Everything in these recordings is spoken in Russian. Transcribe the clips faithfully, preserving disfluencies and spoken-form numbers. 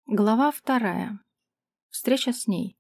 Глава вторая. Встреча с ней.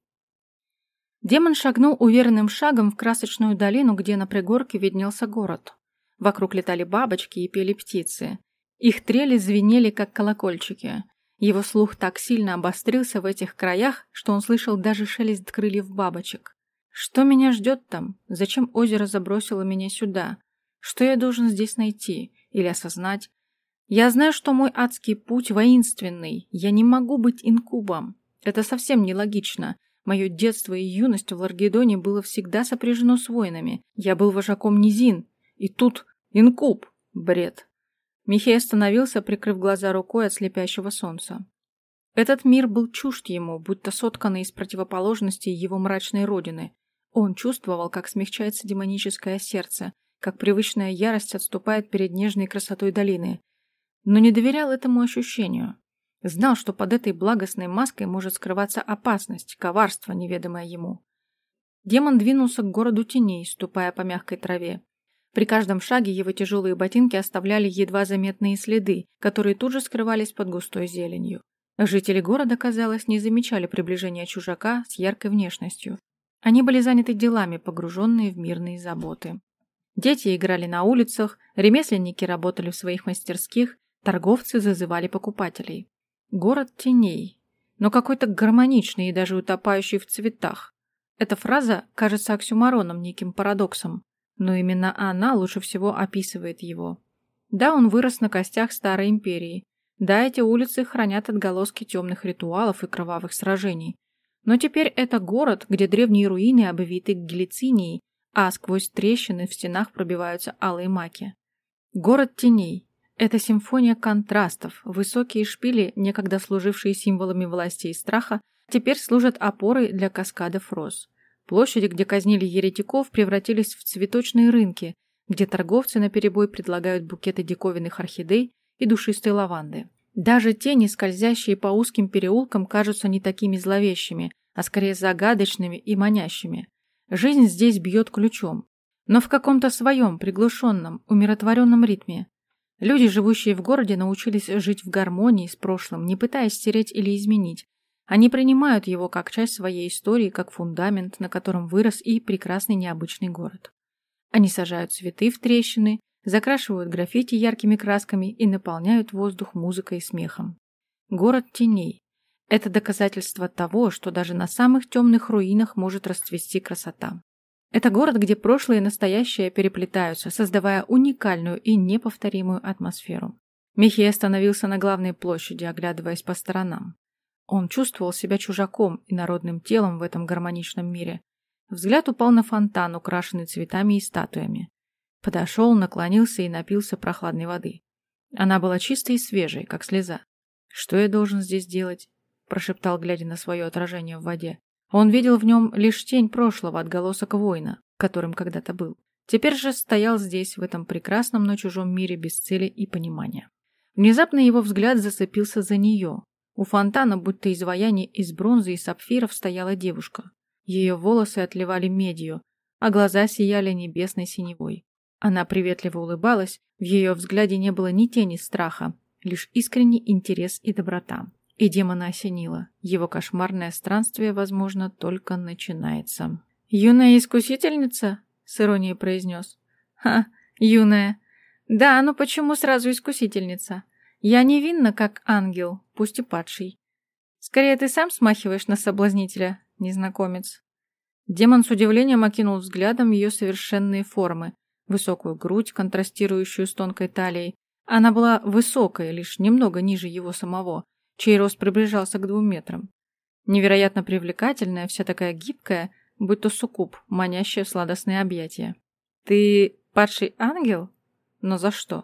Демон шагнул уверенным шагом в красочную долину, где на пригорке виднелся город. Вокруг летали бабочки и пели птицы. Их трели звенели, как колокольчики. Его слух так сильно обострился в этих краях, что он слышал даже шелест крыльев бабочек. Что меня ждет там? Зачем озеро забросило меня сюда? Что я должен здесь найти или осознать? Я знаю, что мой адский путь воинственный. Я не могу быть инкубом. Это совсем нелогично. Мое детство и юность в Ларгедоне было всегда сопряжено с войнами. Я был вожаком низин. И тут инкуб. Бред. Михей остановился, прикрыв глаза рукой от слепящего солнца. Этот мир был чужд ему, будто сотканный из противоположностей его мрачной родины. Он чувствовал, как смягчается демоническое сердце, как привычная ярость отступает перед нежной красотой долины. Но не доверял этому ощущению. Знал, что под этой благостной маской может скрываться опасность, коварство, неведомое ему. Демон двинулся к городу теней, ступая по мягкой траве. При каждом шаге его тяжелые ботинки оставляли едва заметные следы, которые тут же скрывались под густой зеленью. Жители города, казалось, не замечали приближения чужака с яркой внешностью. Они были заняты делами, погруженные в мирные заботы. Дети играли на улицах, ремесленники работали в своих мастерских, торговцы зазывали покупателей. Город теней, но какой-то гармоничный и даже утопающий в цветах. Эта фраза кажется оксюмороном, неким парадоксом, но именно она лучше всего описывает его. Да, он вырос на костях старой империи. Да, эти улицы хранят отголоски темных ритуалов и кровавых сражений. Но теперь это город, где древние руины обвиты гильотинией, а сквозь трещины в стенах пробиваются алые маки. Город теней. Это симфония контрастов. Высокие шпили, некогда служившие символами власти и страха, теперь служат опорой для каскадов роз. Площади, где казнили еретиков, превратились в цветочные рынки, где торговцы наперебой предлагают букеты диковинных орхидей и душистой лаванды. Даже тени, скользящие по узким переулкам, кажутся не такими зловещими, а скорее загадочными и манящими. Жизнь здесь бьет ключом, но в каком-то своем приглушенном, умиротворенном ритме. Люди, живущие в городе, научились жить в гармонии с прошлым, не пытаясь стереть или изменить. Они принимают его как часть своей истории, как фундамент, на котором вырос и прекрасный необычный город. Они сажают цветы в трещины, закрашивают граффити яркими красками и наполняют воздух музыкой и смехом. Город теней. Это доказательство того, что даже на самых темных руинах может расцвести красота. Это город, где прошлое и настоящее переплетаются, создавая уникальную и неповторимую атмосферу. Михей остановился на главной площади, оглядываясь по сторонам. Он чувствовал себя чужаком и народным телом в этом гармоничном мире. Взгляд упал на фонтан, украшенный цветами и статуями. Подошел, наклонился и напился прохладной воды. Она была чистой и свежей, как слеза. «Что я должен здесь делать?» – прошептал, глядя на свое отражение в воде. Он видел в нем лишь тень прошлого, отголосок воина, которым когда-то был. Теперь же стоял здесь, в этом прекрасном, но чужом мире без цели и понимания. Внезапно его взгляд зацепился за нее. У фонтана, будто изваяние из бронзы и сапфиров, стояла девушка. Ее волосы отливали медью, а глаза сияли небесной синевой. Она приветливо улыбалась, в ее взгляде не было ни тени страха, лишь искренний интерес и доброта. И демона осенило. Его кошмарное странствие, возможно, только начинается. «Юная искусительница?» — с иронией произнес. «Ха, юная. Да, но почему сразу искусительница? Я невинна, как ангел, пусть и падший. Скорее, ты сам смахиваешь на соблазнителя, незнакомец». Демон с удивлением окинул взглядом ее совершенные формы. Высокую грудь, контрастирующую с тонкой талией. Она была высокой, лишь немного ниже его самого, чей рост приближался к двум метрам. Невероятно привлекательная, вся такая гибкая, будто суккуб, манящая в сладостные объятия. «Ты падший ангел? Но за что?»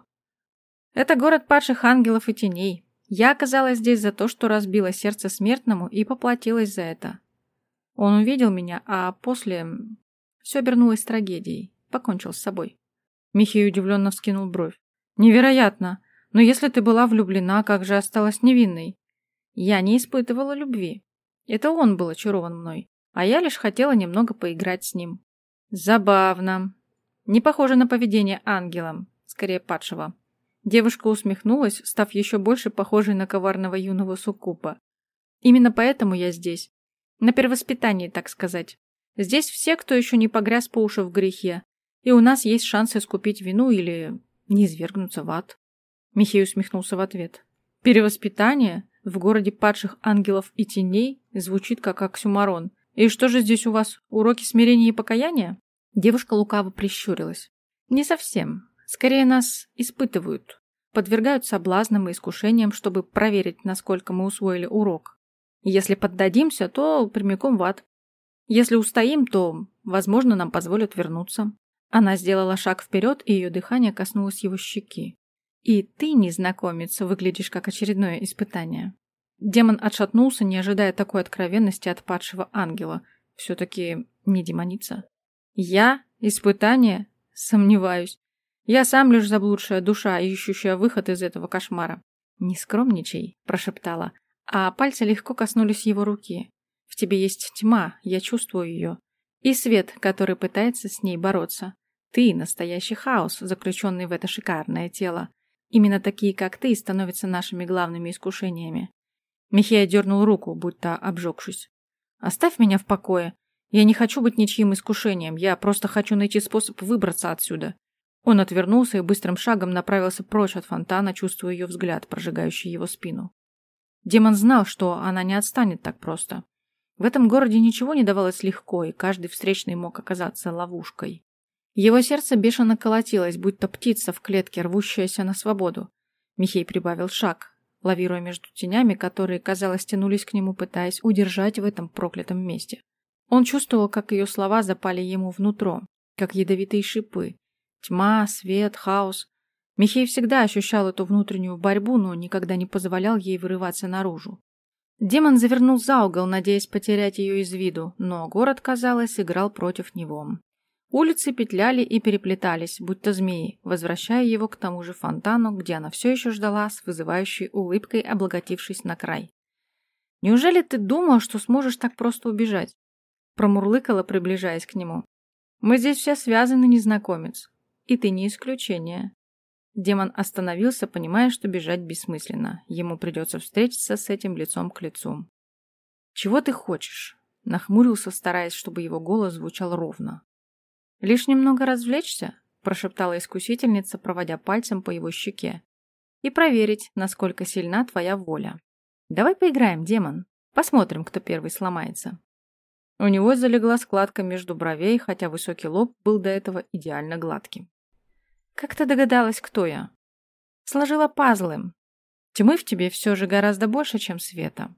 «Это город падших ангелов и теней. Я оказалась здесь за то, что разбила сердце смертному и поплатилась за это. Он увидел меня, а после все обернулось трагедией. Покончил с собой». Михей удивленно вскинул бровь. «Невероятно! Но если ты была влюблена, как же осталась невинной?» «Я не испытывала любви. Это он был очарован мной, а я лишь хотела немного поиграть с ним». «Забавно. Не похоже на поведение ангела, скорее падшего». Девушка усмехнулась, став еще больше похожей на коварного юного суккуба. Именно поэтому я здесь. На перевоспитании, так сказать. Здесь все, кто еще не погряз по уши в грехе. И у нас есть шанс искупить вину или не извергнуться в ад. Михей усмехнулся в ответ. Перевоспитание в городе падших ангелов и теней звучит как оксюморон. И что же здесь у вас, уроки смирения и покаяния? Девушка лукаво прищурилась. Не совсем. Скорее нас испытывают. Подвергают соблазнам и искушениям, чтобы проверить, насколько мы усвоили урок. Если поддадимся, то прямиком в ад. Если устоим, то, возможно, нам позволят вернуться. Она сделала шаг вперед, и ее дыхание коснулось его щеки. И ты, незнакомец, выглядишь как очередное испытание. Демон отшатнулся, не ожидая такой откровенности от падшего ангела. Все-таки не демоница. Я? Испытание? Сомневаюсь. Я сам лишь заблудшая душа, ищущая выход из этого кошмара. Не скромничай, прошептала, а пальцы легко коснулись его руки. В тебе есть тьма, я чувствую ее. И свет, который пытается с ней бороться. Ты настоящий хаос, заключенный в это шикарное тело. Именно такие, как ты, становятся нашими главными искушениями. Михей дернул руку, будто обжегшись. Оставь меня в покое. Я не хочу быть ничьим искушением, я просто хочу найти способ выбраться отсюда. Он отвернулся и быстрым шагом направился прочь от фонтана, чувствуя ее взгляд, прожигающий его спину. Демон знал, что она не отстанет так просто. В этом городе ничего не давалось легко, и каждый встречный мог оказаться ловушкой. Его сердце бешено колотилось, будто птица в клетке, рвущаяся на свободу. Михей прибавил шаг, лавируя между тенями, которые, казалось, тянулись к нему, пытаясь удержать в этом проклятом месте. Он чувствовал, как ее слова запали ему внутрь, как ядовитые шипы. Тьма, свет, хаос. Михей всегда ощущал эту внутреннюю борьбу, но никогда не позволял ей вырываться наружу. Демон завернул за угол, надеясь потерять ее из виду, но город, казалось, играл против него. Улицы петляли и переплетались, будто змеи, возвращая его к тому же фонтану, где она все еще ждала с вызывающей улыбкой, облокотившись на край. «Неужели ты думал, что сможешь так просто убежать?» Промурлыкала, приближаясь к нему. «Мы здесь все связаны, незнакомец. И ты не исключение». Демон остановился, понимая, что бежать бессмысленно. Ему придется встретиться с этим лицом к лицу. «Чего ты хочешь?» Нахмурился, стараясь, чтобы его голос звучал ровно. «Лишь немного развлечься?» прошептала искусительница, проводя пальцем по его щеке. «И проверить, насколько сильна твоя воля. Давай поиграем, демон. Посмотрим, кто первый сломается». У него залегла складка между бровей, хотя высокий лоб был до этого идеально гладким. «Как ты догадалась, кто я?» «Сложила пазлы. Тьмы в тебе все же гораздо больше, чем света».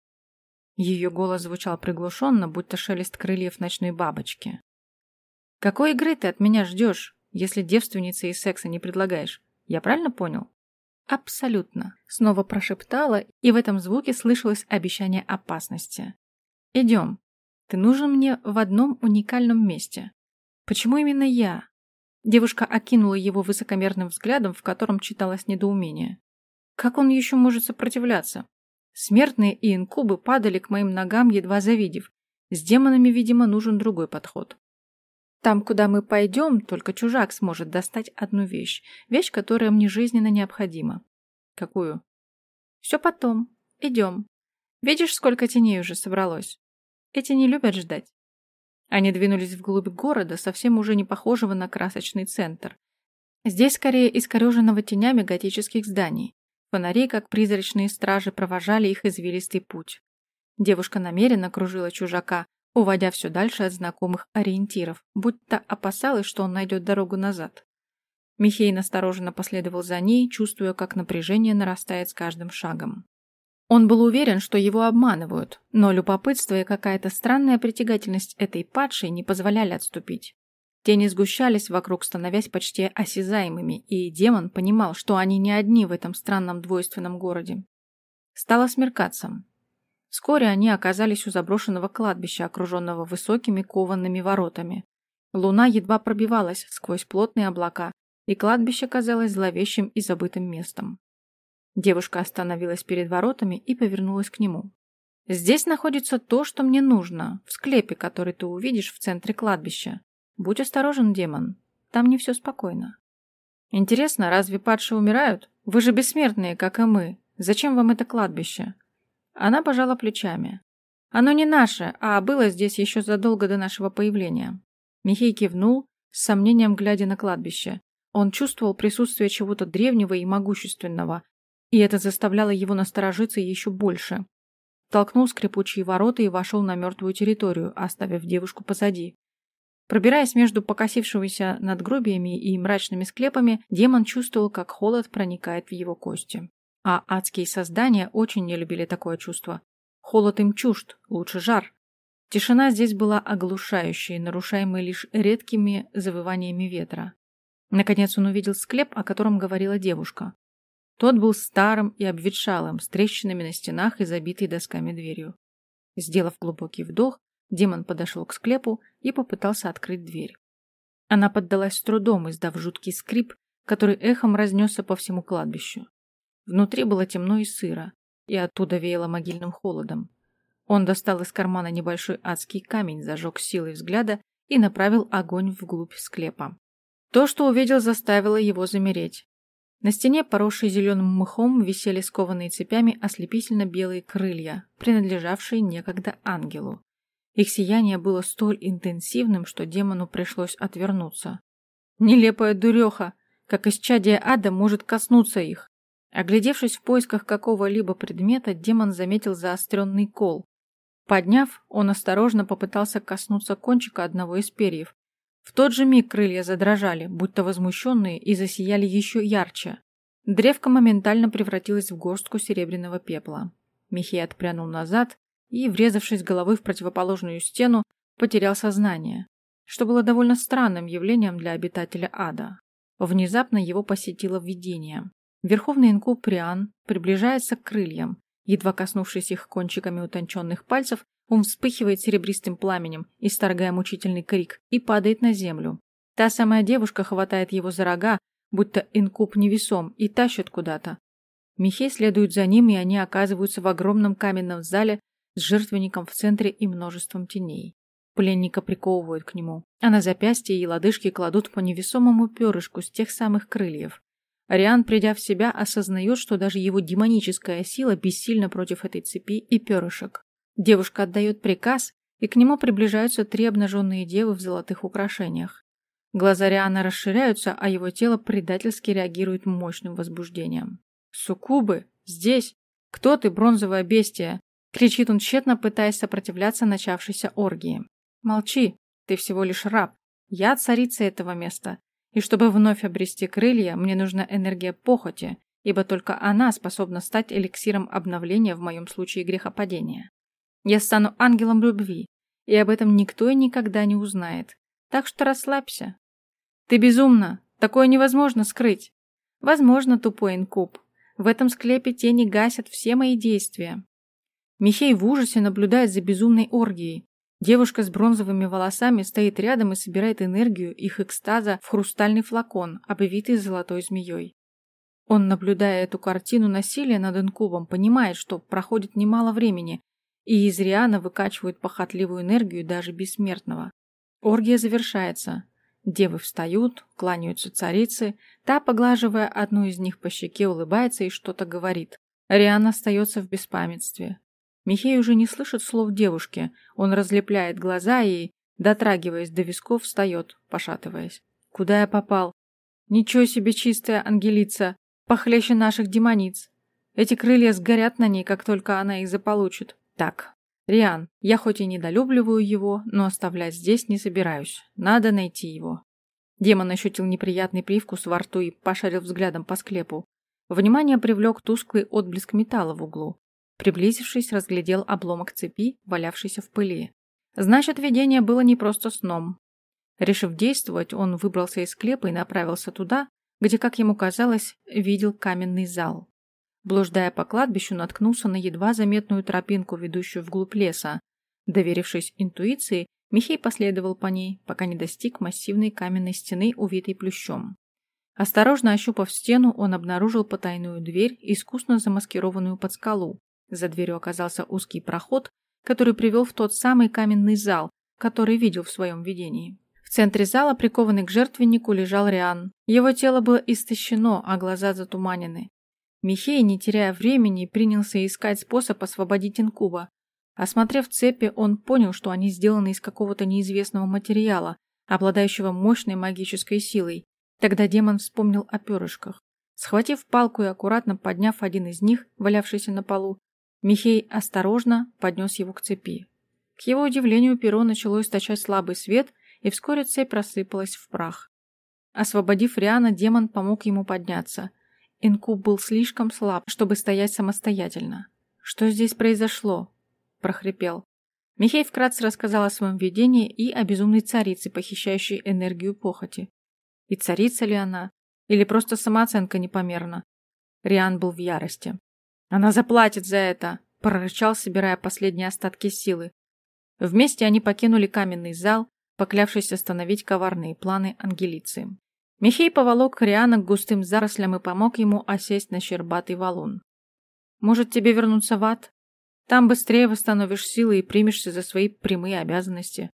Ее голос звучал приглушенно, будто шелест крыльев ночной бабочки. «Какой игры ты от меня ждешь, если девственницы и секса не предлагаешь? Я правильно понял?» «Абсолютно», — снова прошептала, и в этом звуке слышалось обещание опасности. «Идем. Ты нужен мне в одном уникальном месте. Почему именно я?» Девушка окинула его высокомерным взглядом, в котором читалось недоумение. Как он еще может сопротивляться? Смертные и инкубы падали к моим ногам, едва завидев. С демонами, видимо, нужен другой подход. Там, куда мы пойдем, только чужак сможет достать одну вещь. Вещь, которая мне жизненно необходима. Какую? Все потом. Идем. Видишь, сколько теней уже собралось? Эти не любят ждать. Они двинулись вглубь города, совсем уже не похожего на красочный центр. Здесь скорее искореженного тенями готических зданий. Фонари, как призрачные стражи, провожали их извилистый путь. Девушка намеренно кружила чужака, уводя все дальше от знакомых ориентиров, будто опасалась, что он найдет дорогу назад. Михей настороженно последовал за ней, чувствуя, как напряжение нарастает с каждым шагом. Он был уверен, что его обманывают, но любопытство и какая-то странная притягательность этой падшей не позволяли отступить. Тени сгущались вокруг, становясь почти осязаемыми, и демон понимал, что они не одни в этом странном двойственном городе. Стало смеркаться. Вскоре они оказались у заброшенного кладбища, окруженного высокими коваными воротами. Луна едва пробивалась сквозь плотные облака, и кладбище казалось зловещим и забытым местом. Девушка остановилась перед воротами и повернулась к нему. «Здесь находится то, что мне нужно, в склепе, который ты увидишь в центре кладбища. Будь осторожен, демон, там не все спокойно». «Интересно, разве падшие умирают? Вы же бессмертные, как и мы. Зачем вам это кладбище?» Она пожала плечами. Оно не наше, а было здесь еще задолго до нашего появления. Михей кивнул, с сомнением глядя на кладбище. Он чувствовал присутствие чего-то древнего и могущественного, и это заставляло его насторожиться еще больше. Толкнул скрипучие ворота и вошел на мертвую территорию, оставив девушку позади. Пробираясь между покосившимися надгробиями и мрачными склепами, демон чувствовал, как холод проникает в его кости. А адские создания очень не любили такое чувство. Холод им чужд, лучше жар. Тишина здесь была оглушающей, нарушаемой лишь редкими завываниями ветра. Наконец он увидел склеп, о котором говорила девушка. Тот был старым и обветшалым, с трещинами на стенах и забитой досками дверью. Сделав глубокий вдох, демон подошел к склепу и попытался открыть дверь. Она поддалась с трудом, издав жуткий скрип, который эхом разнесся по всему кладбищу. Внутри было темно и сыро, и оттуда веяло могильным холодом. Он достал из кармана небольшой адский камень, зажег силой взгляда и направил огонь вглубь склепа. То, что увидел, заставило его замереть. На стене, поросшей зеленым мхом, висели скованные цепями ослепительно-белые крылья, принадлежавшие некогда ангелу. Их сияние было столь интенсивным, что демону пришлось отвернуться. Нелепая дуреха, как исчадие ада, может коснуться их. Оглядевшись в поисках какого-либо предмета, демон заметил заостренный кол. Подняв, он осторожно попытался коснуться кончика одного из перьев. В тот же миг крылья задрожали, будто возмущенные, и засияли еще ярче. Древко моментально превратилось в горстку серебряного пепла. Михей отпрянул назад и, врезавшись головой в противоположную стену, потерял сознание, что было довольно странным явлением для обитателя ада. Внезапно его посетило видение. Верховный инкуб Риан приближается к крыльям. Едва коснувшись их кончиками утонченных пальцев, он вспыхивает серебристым пламенем, исторгая мучительный крик, и падает на землю. Та самая девушка хватает его за рога, будто инкуб невесом, и тащит куда-то. Михей следует за ним, и они оказываются в огромном каменном зале с жертвенником в центре и множеством теней. Пленника приковывают к нему, а на запястье и лодыжки кладут по невесомому перышку с тех самых крыльев. Риан, придя в себя, осознает, что даже его демоническая сила бессильна против этой цепи и перышек. Девушка отдает приказ, и к нему приближаются три обнаженные девы в золотых украшениях. Глаза Риана расширяются, а его тело предательски реагирует мощным возбуждением. «Суккубы! Здесь! Кто ты, бронзовое бестия?» — кричит он, тщетно пытаясь сопротивляться начавшейся оргии. «Молчи! Ты всего лишь раб! Я царица этого места, и чтобы вновь обрести крылья, мне нужна энергия похоти, ибо только она способна стать эликсиром обновления в моем случае грехопадения. Я стану ангелом любви, и об этом никто и никогда не узнает. Так что расслабься. Ты безумна, такое невозможно скрыть. Возможно, тупой инкуб. В этом склепе тени гасят все мои действия». Михей в ужасе наблюдает за безумной оргией. Девушка с бронзовыми волосами стоит рядом и собирает энергию их экстаза в хрустальный флакон, обвитый золотой змеей. Он, наблюдая эту картину насилия над инкубом, понимает, что проходит немало времени, и из Риана выкачивают похотливую энергию даже бессмертного. Оргия завершается. Девы встают, кланяются царице, та, поглаживая одну из них по щеке, улыбается и что-то говорит. Риан остается в беспамятстве. Михей уже не слышит слов девушки, он разлепляет глаза и, дотрагиваясь до висков, встает, пошатываясь. «Куда я попал? Ничего себе чистая ангелица, похлеще наших демониц. Эти крылья сгорят на ней, как только она их заполучит. Так, Риан, я хоть и недолюбливаю его, но оставлять здесь не собираюсь. Надо найти его». Демон ощутил неприятный привкус во рту и пошарил взглядом по склепу. Внимание привлек тусклый отблеск металла в углу. Приблизившись, разглядел обломок цепи, валявшийся в пыли. Значит, видение было не просто сном. Решив действовать, он выбрался из склепа и направился туда, где, как ему казалось, видел каменный зал. Блуждая по кладбищу, наткнулся на едва заметную тропинку, ведущую вглубь леса. Доверившись интуиции, Михей последовал по ней, пока не достиг массивной каменной стены, увитой плющом. Осторожно ощупав стену, он обнаружил потайную дверь, искусно замаскированную под скалу. За дверью оказался узкий проход, который привел в тот самый каменный зал, который видел в своем видении. В центре зала, прикованный к жертвеннику, лежал Риан. Его тело было истощено, а глаза затуманены. Михей, не теряя времени, принялся искать способ освободить инкуба. Осмотрев цепи, он понял, что они сделаны из какого-то неизвестного материала, обладающего мощной магической силой. Тогда демон вспомнил о перышках. Схватив палку и аккуратно подняв один из них, валявшийся на полу, Михей осторожно поднес его к цепи. К его удивлению, перо начало источать слабый свет, и вскоре цепь рассыпалась в прах. Освободив Риана, демон помог ему подняться. Инкуб был слишком слаб, чтобы стоять самостоятельно. «Что здесь произошло?» – прохрипел. Михей вкратце рассказал о своем видении и о безумной царице, похищающей энергию похоти. И царица ли она? Или просто самооценка непомерна? Риан был в ярости. «Она заплатит за это!» – прорычал, собирая последние остатки силы. Вместе они покинули каменный зал, поклявшись остановить коварные планы Ангелиции. Михей поволок Риана к густым зарослям и помог ему осесть на щербатый валун. «Может, тебе вернуться в ад? Там быстрее восстановишь силы и примешься за свои прямые обязанности».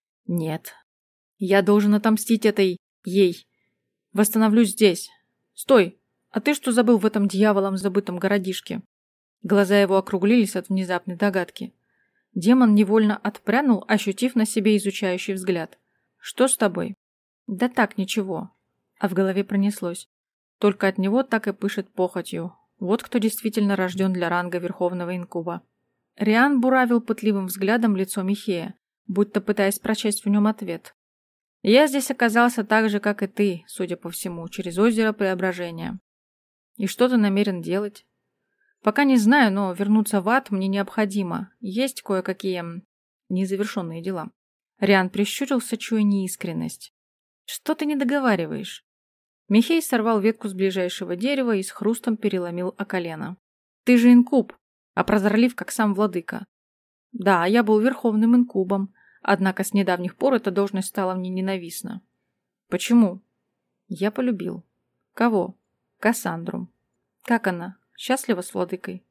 «Нет. Я должен отомстить этой... ей. Восстановлюсь здесь. Стой! А ты что забыл в этом дьяволом забытом городишке?» Глаза его округлились от внезапной догадки. Демон невольно отпрянул, ощутив на себе изучающий взгляд. «Что с тобой?» «Да так, ничего». А в голове пронеслось. Только от него так и пышет похотью. Вот кто действительно рожден для ранга Верховного Инкуба. Риан буравил пытливым взглядом лицо Михея, будто пытаясь прочесть в нем ответ. «Я здесь оказался так же, как и ты, судя по всему, через озеро Преображения. И что ты намерен делать?» «Пока не знаю, но вернуться в ад мне необходимо. Есть кое-какие незавершенные дела». Риан прищурился, чуя неискренность. «Что ты не договариваешь?» Михей сорвал ветку с ближайшего дерева и с хрустом переломил о колено. «Ты же инкуб, а прозорлив, как сам владыка». «Да, я был верховным инкубом, однако с недавних пор эта должность стала мне ненавистна». «Почему?» «Я полюбил». «Кого?» «Кассандру». «Как она? Счастлива с владыкой?»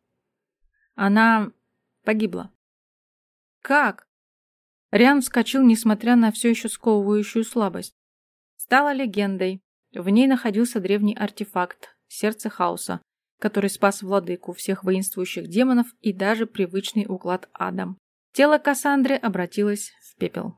«Она погибла». «Как?» Риан вскочил, несмотря на все еще сковывающую слабость. Стала легендой. В ней находился древний артефакт – сердце хаоса, который спас владыку, всех воинствующих демонов и даже привычный уклад ада. Тело Кассандры обратилось в пепел.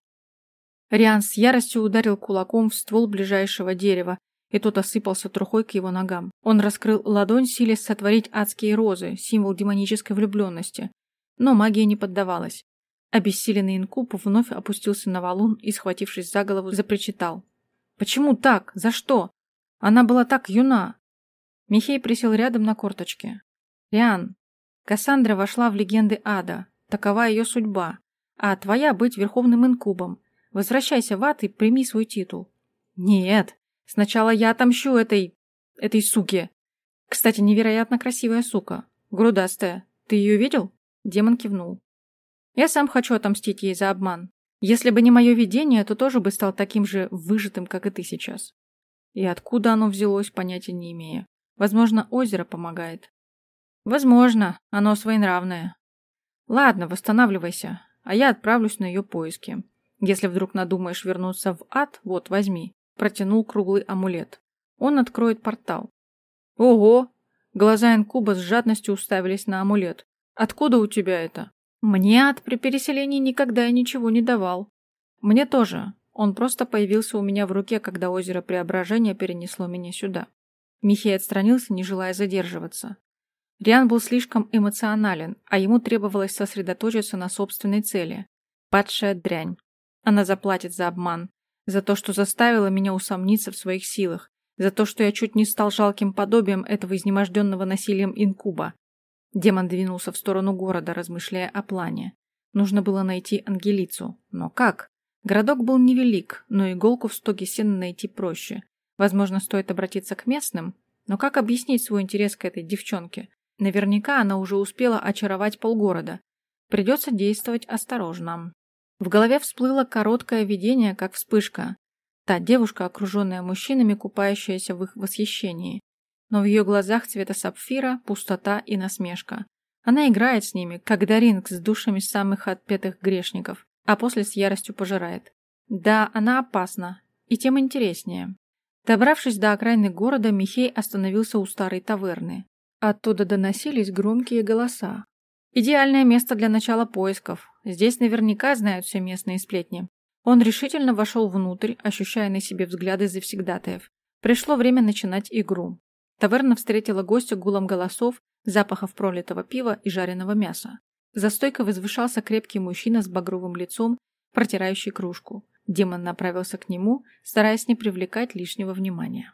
Риан с яростью ударил кулаком в ствол ближайшего дерева, и тот осыпался трухой к его ногам. Он раскрыл ладонь, силясь сотворить адские розы, символ демонической влюбленности. Но магия не поддавалась. Обессиленный инкуб вновь опустился на валун и, схватившись за голову, запричитал. «Почему так? За что? Она была так юна!» Михей присел рядом на корточке. «Риан, Кассандра вошла в легенды ада. Такова ее судьба. А твоя быть верховным инкубом. Возвращайся в ад и прими свой титул». «Нет, сначала я отомщу этой... этой суке. Кстати, невероятно красивая сука. Грудастая. Ты ее видел?» Демон кивнул. «Я сам хочу отомстить ей за обман. Если бы не мое видение, то тоже бы стал таким же выжатым, как и ты сейчас. И откуда оно взялось, понятия не имею. Возможно, озеро помогает». «Возможно, оно своенравное. Ладно, восстанавливайся, а я отправлюсь на ее поиски. Если вдруг надумаешь вернуться в ад, вот, возьми». Протянул круглый амулет. Он откроет портал. «Ого!» Глаза инкуба с жадностью уставились на амулет. «Откуда у тебя это?» «Мне ад при переселении никогда и ничего не давал». «Мне тоже. Он просто появился у меня в руке, когда озеро Преображения перенесло меня сюда». Михей отстранился, не желая задерживаться. Риан был слишком эмоционален, а ему требовалось сосредоточиться на собственной цели. Падшая дрянь. Она заплатит за обман. За то, что заставила меня усомниться в своих силах. За то, что я чуть не стал жалким подобием этого изнеможденного насилием инкуба. Демон двинулся в сторону города, размышляя о плане. Нужно было найти Ангелицу. Но как? Городок был невелик, но иголку в стоге сена найти проще. Возможно, стоит обратиться к местным? Но как объяснить свой интерес к этой девчонке? Наверняка она уже успела очаровать полгорода. Придется действовать осторожно. В голове всплыло короткое видение, как вспышка. Та девушка, окруженная мужчинами, купающаяся в их восхищении. Но в ее глазах цвета сапфира пустота и насмешка. Она играет с ними, как Даринг с душами самых отпетых грешников, а после с яростью пожирает. Да, она опасна, и тем интереснее. Добравшись до окраины города, Михей остановился у старой таверны. Оттуда доносились громкие голоса. Идеальное место для начала поисков. Здесь наверняка знают все местные сплетни. Он решительно вошел внутрь, ощущая на себе взгляды завсегдатаев. Пришло время начинать игру. Таверна встретила гостя гулом голосов, запахов пролитого пива и жареного мяса. За стойкой возвышался крепкий мужчина с багровым лицом, протирающий кружку. Демон направился к нему, стараясь не привлекать лишнего внимания.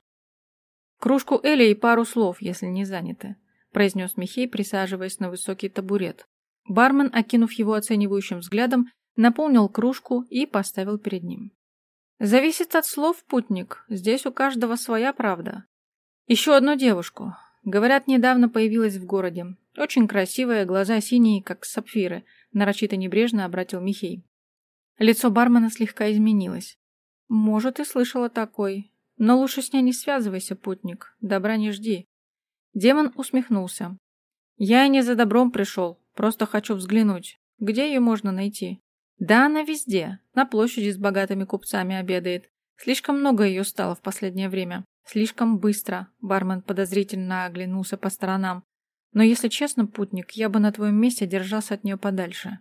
«Кружку Эля и пару слов, если не заняты», – произнес Михей, присаживаясь на высокий табурет. Бармен, окинув его оценивающим взглядом, наполнил кружку и поставил перед ним. «Зависит от слов, путник. Здесь у каждого своя правда. Еще одну девушку. Говорят, недавно появилась в городе. Очень красивая, глаза синие, как сапфиры», – нарочито небрежно обратил Михей. Лицо бармена слегка изменилось. «Может, и слышала такой. Но лучше с ней не связывайся, путник. Добра не жди». Демон усмехнулся. «Я и не за добром пришел. Просто хочу взглянуть. Где ее можно найти?» «Да она везде. На площади с богатыми купцами обедает. Слишком много ее стало в последнее время. Слишком быстро». Бармен подозрительно оглянулся по сторонам. «Но если честно, путник, я бы на твоем месте держался от нее подальше».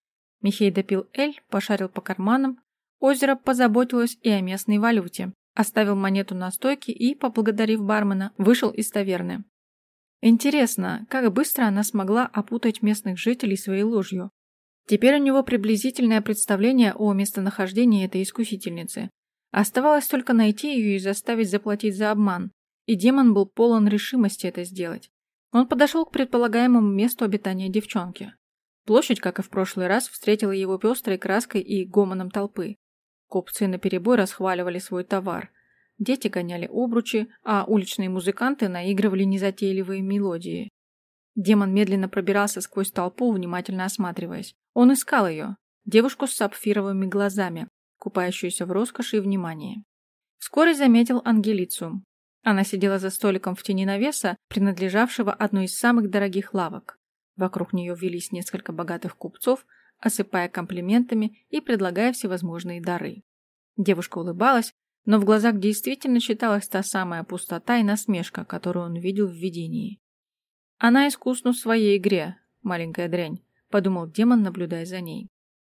Михей допил эль, пошарил по карманам. Озеро позаботилось и о местной валюте. Оставил монету на стойке и, поблагодарив бармена, вышел из таверны. Интересно, как быстро она смогла опутать местных жителей своей ложью. Теперь у него приблизительное представление о местонахождении этой искусительницы. Оставалось только найти ее и заставить заплатить за обман. И демон был полон решимости это сделать. Он подошел к предполагаемому месту обитания девчонки. Площадь, как и в прошлый раз, встретила его пестрой краской и гомоном толпы. Купцы наперебой расхваливали свой товар. Дети гоняли обручи, а уличные музыканты наигрывали незатейливые мелодии. Демон медленно пробирался сквозь толпу, внимательно осматриваясь. Он искал ее, девушку с сапфировыми глазами, купающуюся в роскоши и внимании. Вскоре заметил Ангелицу. Она сидела за столиком в тени навеса, принадлежавшего одной из самых дорогих лавок. Вокруг нее велись несколько богатых купцов, осыпая комплиментами и предлагая всевозможные дары. Девушка улыбалась, но в глазах действительно читалась та самая пустота и насмешка, которую он видел в видении. «Она искусна в своей игре, маленькая дрянь», — подумал демон, наблюдая за ней.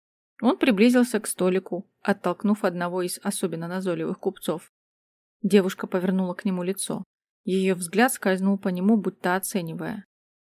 Он приблизился к столику, оттолкнув одного из особенно назойливых купцов. Девушка повернула к нему лицо. Ее взгляд скользнул по нему, будто оценивая.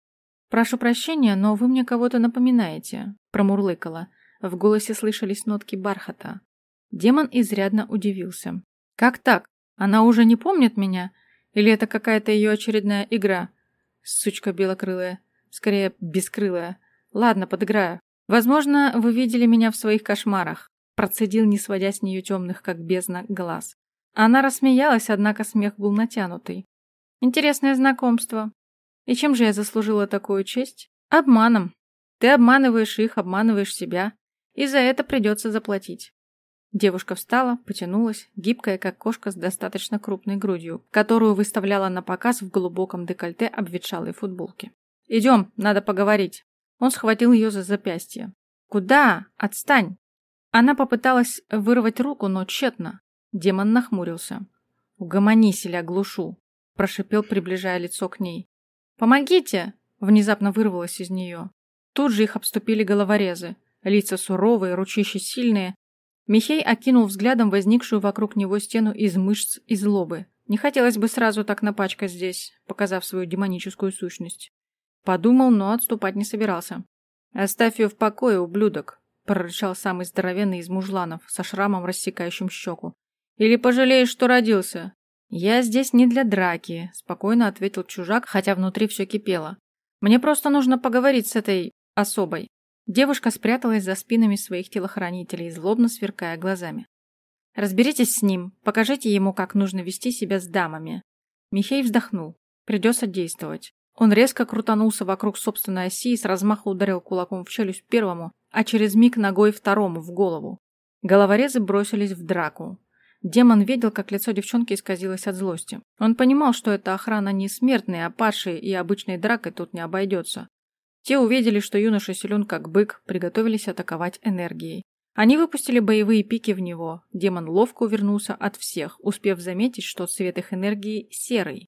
«Прошу прощения, но вы мне кого-то напоминаете», — промурлыкала. В голосе слышались нотки бархата. Демон изрядно удивился. «Как так? Она уже не помнит меня? Или это какая-то ее очередная игра? Сучка белокрылая. Скорее, бескрылая. Ладно, подыграю. Возможно, вы видели меня в своих кошмарах», — процедил, не сводя с нее темных, как бездна, глаз. Она рассмеялась, однако смех был натянутый. «Интересное знакомство. И чем же я заслужила такую честь? Обманом. Ты обманываешь их, обманываешь себя. И за это придется заплатить». Девушка встала, потянулась, гибкая, как кошка с достаточно крупной грудью, которую выставляла на показ в глубоком декольте обветшалой футболки. «Идем, надо поговорить». Он схватил ее за запястье. «Куда? Отстань!» Она попыталась вырвать руку, но тщетно. Демон нахмурился. «Угомонись или оглушу», – прошипел, приближая лицо к ней. «Помогите!» – внезапно вырвалось из нее. Тут же их обступили головорезы. Лица суровые, ручища сильные. Михей окинул взглядом возникшую вокруг него стену из мышц и злобы. Не хотелось бы сразу так напачкать здесь, показав свою демоническую сущность. Подумал, но отступать не собирался. «Оставь ее в покое, ублюдок!» – прорычал самый здоровенный из мужланов, со шрамом, рассекающим щеку. «Или пожалеешь, что родился?» «Я здесь не для драки», – спокойно ответил чужак, хотя внутри все кипело. «Мне просто нужно поговорить с этой особой». Девушка спряталась за спинами своих телохранителей, злобно сверкая глазами. «Разберитесь с ним, покажите ему, как нужно вести себя с дамами». Михей вздохнул. Придется действовать. Он резко крутанулся вокруг собственной оси и с размаха ударил кулаком в челюсть первому, а через миг ногой второму в голову. Головорезы бросились в драку. Демон видел, как лицо девчонки исказилось от злости. Он понимал, что эта охрана не смертные, а падшие, и обычной дракой тут не обойдется. Те увидели, что юноша силен как бык, приготовились атаковать энергией. Они выпустили боевые пики в него. Демон ловко увернулся от всех, успев заметить, что цвет их энергии серый.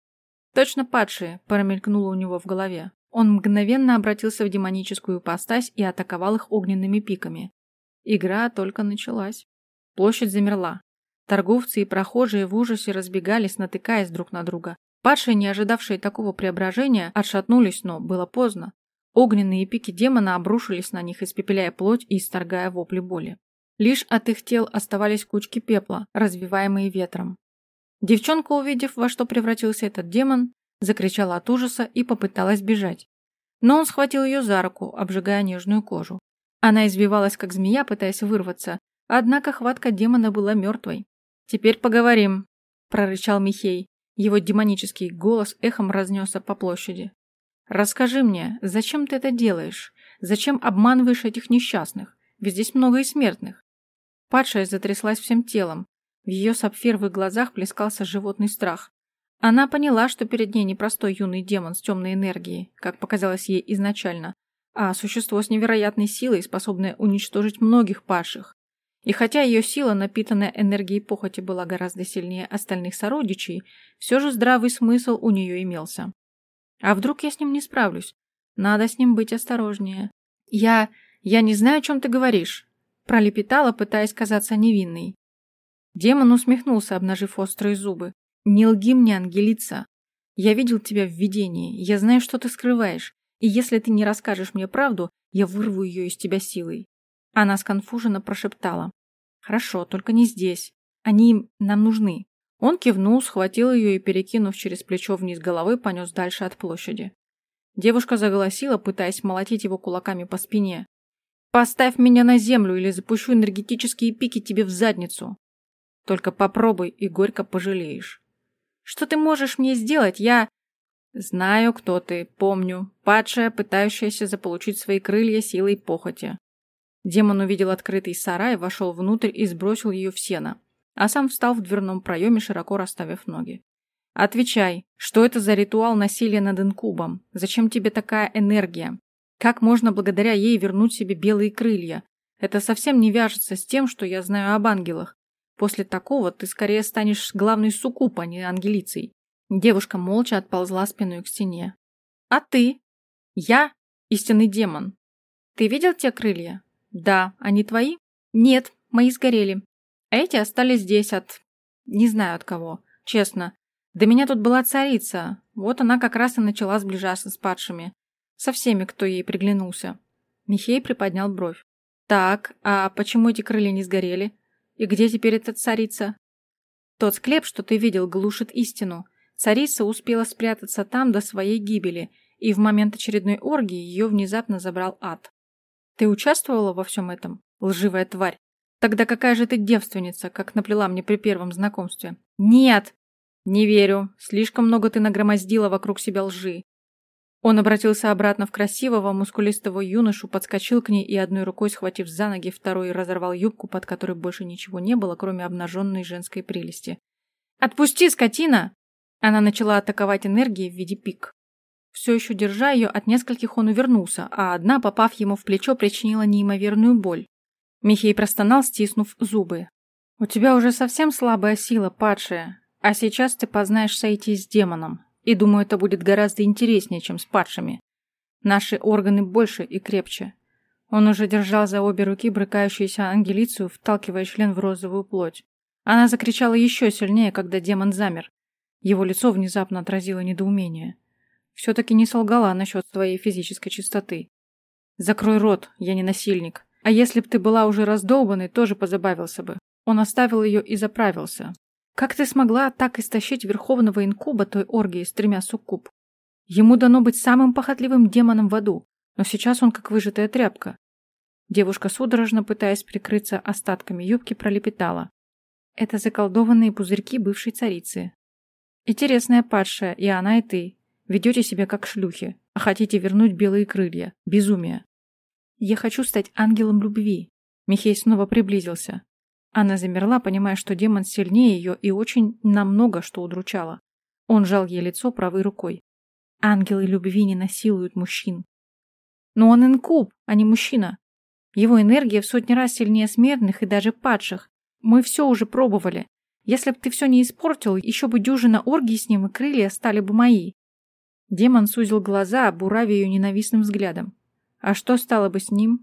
Точно падшие, промелькнуло у него в голове. Он мгновенно обратился в демоническую ипостась и атаковал их огненными пиками. Игра только началась. Площадь замерла. Торговцы и прохожие в ужасе разбегались, натыкаясь друг на друга. Падшие, не ожидавшие такого преображения, отшатнулись, но было поздно. Огненные пики демона обрушились на них, испепеляя плоть и исторгая вопли боли. Лишь от их тел оставались кучки пепла, развиваемые ветром. Девчонка, увидев, во что превратился этот демон, закричала от ужаса и попыталась бежать. Но он схватил ее за руку, обжигая нежную кожу. Она извивалась, как змея, пытаясь вырваться, однако хватка демона была мертвой. «Теперь поговорим», – прорычал Михей. Его демонический голос эхом разнесся по площади. «Расскажи мне, зачем ты это делаешь? Зачем обманываешь этих несчастных? Ведь здесь много и смертных». Падшая затряслась всем телом. В ее сапфировых глазах плескался животный страх. Она поняла, что перед ней не простой юный демон с темной энергией, как показалось ей изначально, а существо с невероятной силой, способное уничтожить многих падших. И хотя ее сила, напитанная энергией похоти, была гораздо сильнее остальных сородичей, все же здравый смысл у нее имелся. А вдруг я с ним не справлюсь? Надо с ним быть осторожнее. Я... я не знаю, о чем ты говоришь, пролепетала, пытаясь казаться невинной. Демон усмехнулся, обнажив острые зубы. «Не лги мне, Ангелица. Я видел тебя в видении, я знаю, что ты скрываешь, и если ты не расскажешь мне правду, я вырву ее из тебя силой». Она сконфуженно прошептала. «Хорошо, только не здесь. Они нам нужны». Он кивнул, схватил ее и, перекинув через плечо вниз головой, понес дальше от площади. Девушка заголосила, пытаясь молотить его кулаками по спине. «Поставь меня на землю, или запущу энергетические пики тебе в задницу. Только попробуй, и горько пожалеешь». «Что ты можешь мне сделать? Я...» «Знаю, кто ты, помню. Падшая, пытающаяся заполучить свои крылья силой похоти». Демон увидел открытый сарай, вошел внутрь и сбросил ее в сено, а сам встал в дверном проеме, широко расставив ноги. «Отвечай, что это за ритуал насилия над инкубом? Зачем тебе такая энергия? Как можно благодаря ей вернуть себе белые крылья? Это совсем не вяжется с тем, что я знаю об ангелах. После такого ты скорее станешь главной суккуб, а не ангелицей». Девушка молча отползла спиной к стене. «А ты?» «Я истинный демон». «Ты видел те крылья?» «Да. Они твои?» «Нет, мои сгорели. А эти остались здесь от... не знаю от кого. Честно. До меня тут была царица. Вот она как раз и начала сближаться с падшими. Со всеми, кто ей приглянулся». Михей приподнял бровь. «Так, а почему эти крылья не сгорели? И где теперь эта царица?» «Тот склеп, что ты видел, глушит истину. Царица успела спрятаться там до своей гибели, и в момент очередной оргии ее внезапно забрал ад. Ты участвовала во всем этом, лживая тварь? Тогда какая же ты девственница, как наплела мне при первом знакомстве?» «Нет!» «Не верю. Слишком много ты нагромоздила вокруг себя лжи». Он обратился обратно в красивого, мускулистого юношу, подскочил к ней и одной рукой, схватив за ноги, второй разорвал юбку, под которой больше ничего не было, кроме обнаженной женской прелести. «Отпусти, скотина!» Она начала атаковать энергией в виде пик. Все еще держа ее, от нескольких он увернулся, а одна, попав ему в плечо, причинила неимоверную боль. Михей простонал, стиснув зубы. «У тебя уже совсем слабая сила, падшая, а сейчас ты познаешь сойтись с демоном. И думаю, это будет гораздо интереснее, чем с падшими. Наши органы больше и крепче». Он уже держал за обе руки брыкающуюся ангелицу, вталкивая член в розовую плоть. Она закричала еще сильнее, когда демон замер. Его лицо внезапно отразило недоумение. «Все-таки не солгала насчет твоей физической чистоты. Закрой рот, я не насильник. А если б ты была уже раздолбанной, тоже позабавился бы». Он оставил ее и заправился. «Как ты смогла так истощить верховного инкуба той оргии с тремя суккуб? Ему дано быть самым похотливым демоном в аду, но сейчас он как выжатая тряпка». Девушка, судорожно пытаясь прикрыться остатками юбки, пролепетала. «Это заколдованные пузырьки бывшей царицы. Интересная падшая, и она, и ты. Ведете себя как шлюхи, а хотите вернуть белые крылья. Безумие». «Я хочу стать ангелом любви». Михей снова приблизился. Она замерла, понимая, что демон сильнее ее и очень намного что удручало. Он жал ей лицо правой рукой. «Ангелы любви не насилуют мужчин». «Но он инкуб, а не мужчина. Его энергия в сотни раз сильнее смертных и даже падших. Мы все уже пробовали. Если б ты все не испортил, еще бы дюжина оргий с ним и крылья стали бы мои». Демон сузил глаза, буравя ее ненавистным взглядом. «А что стало бы с ним?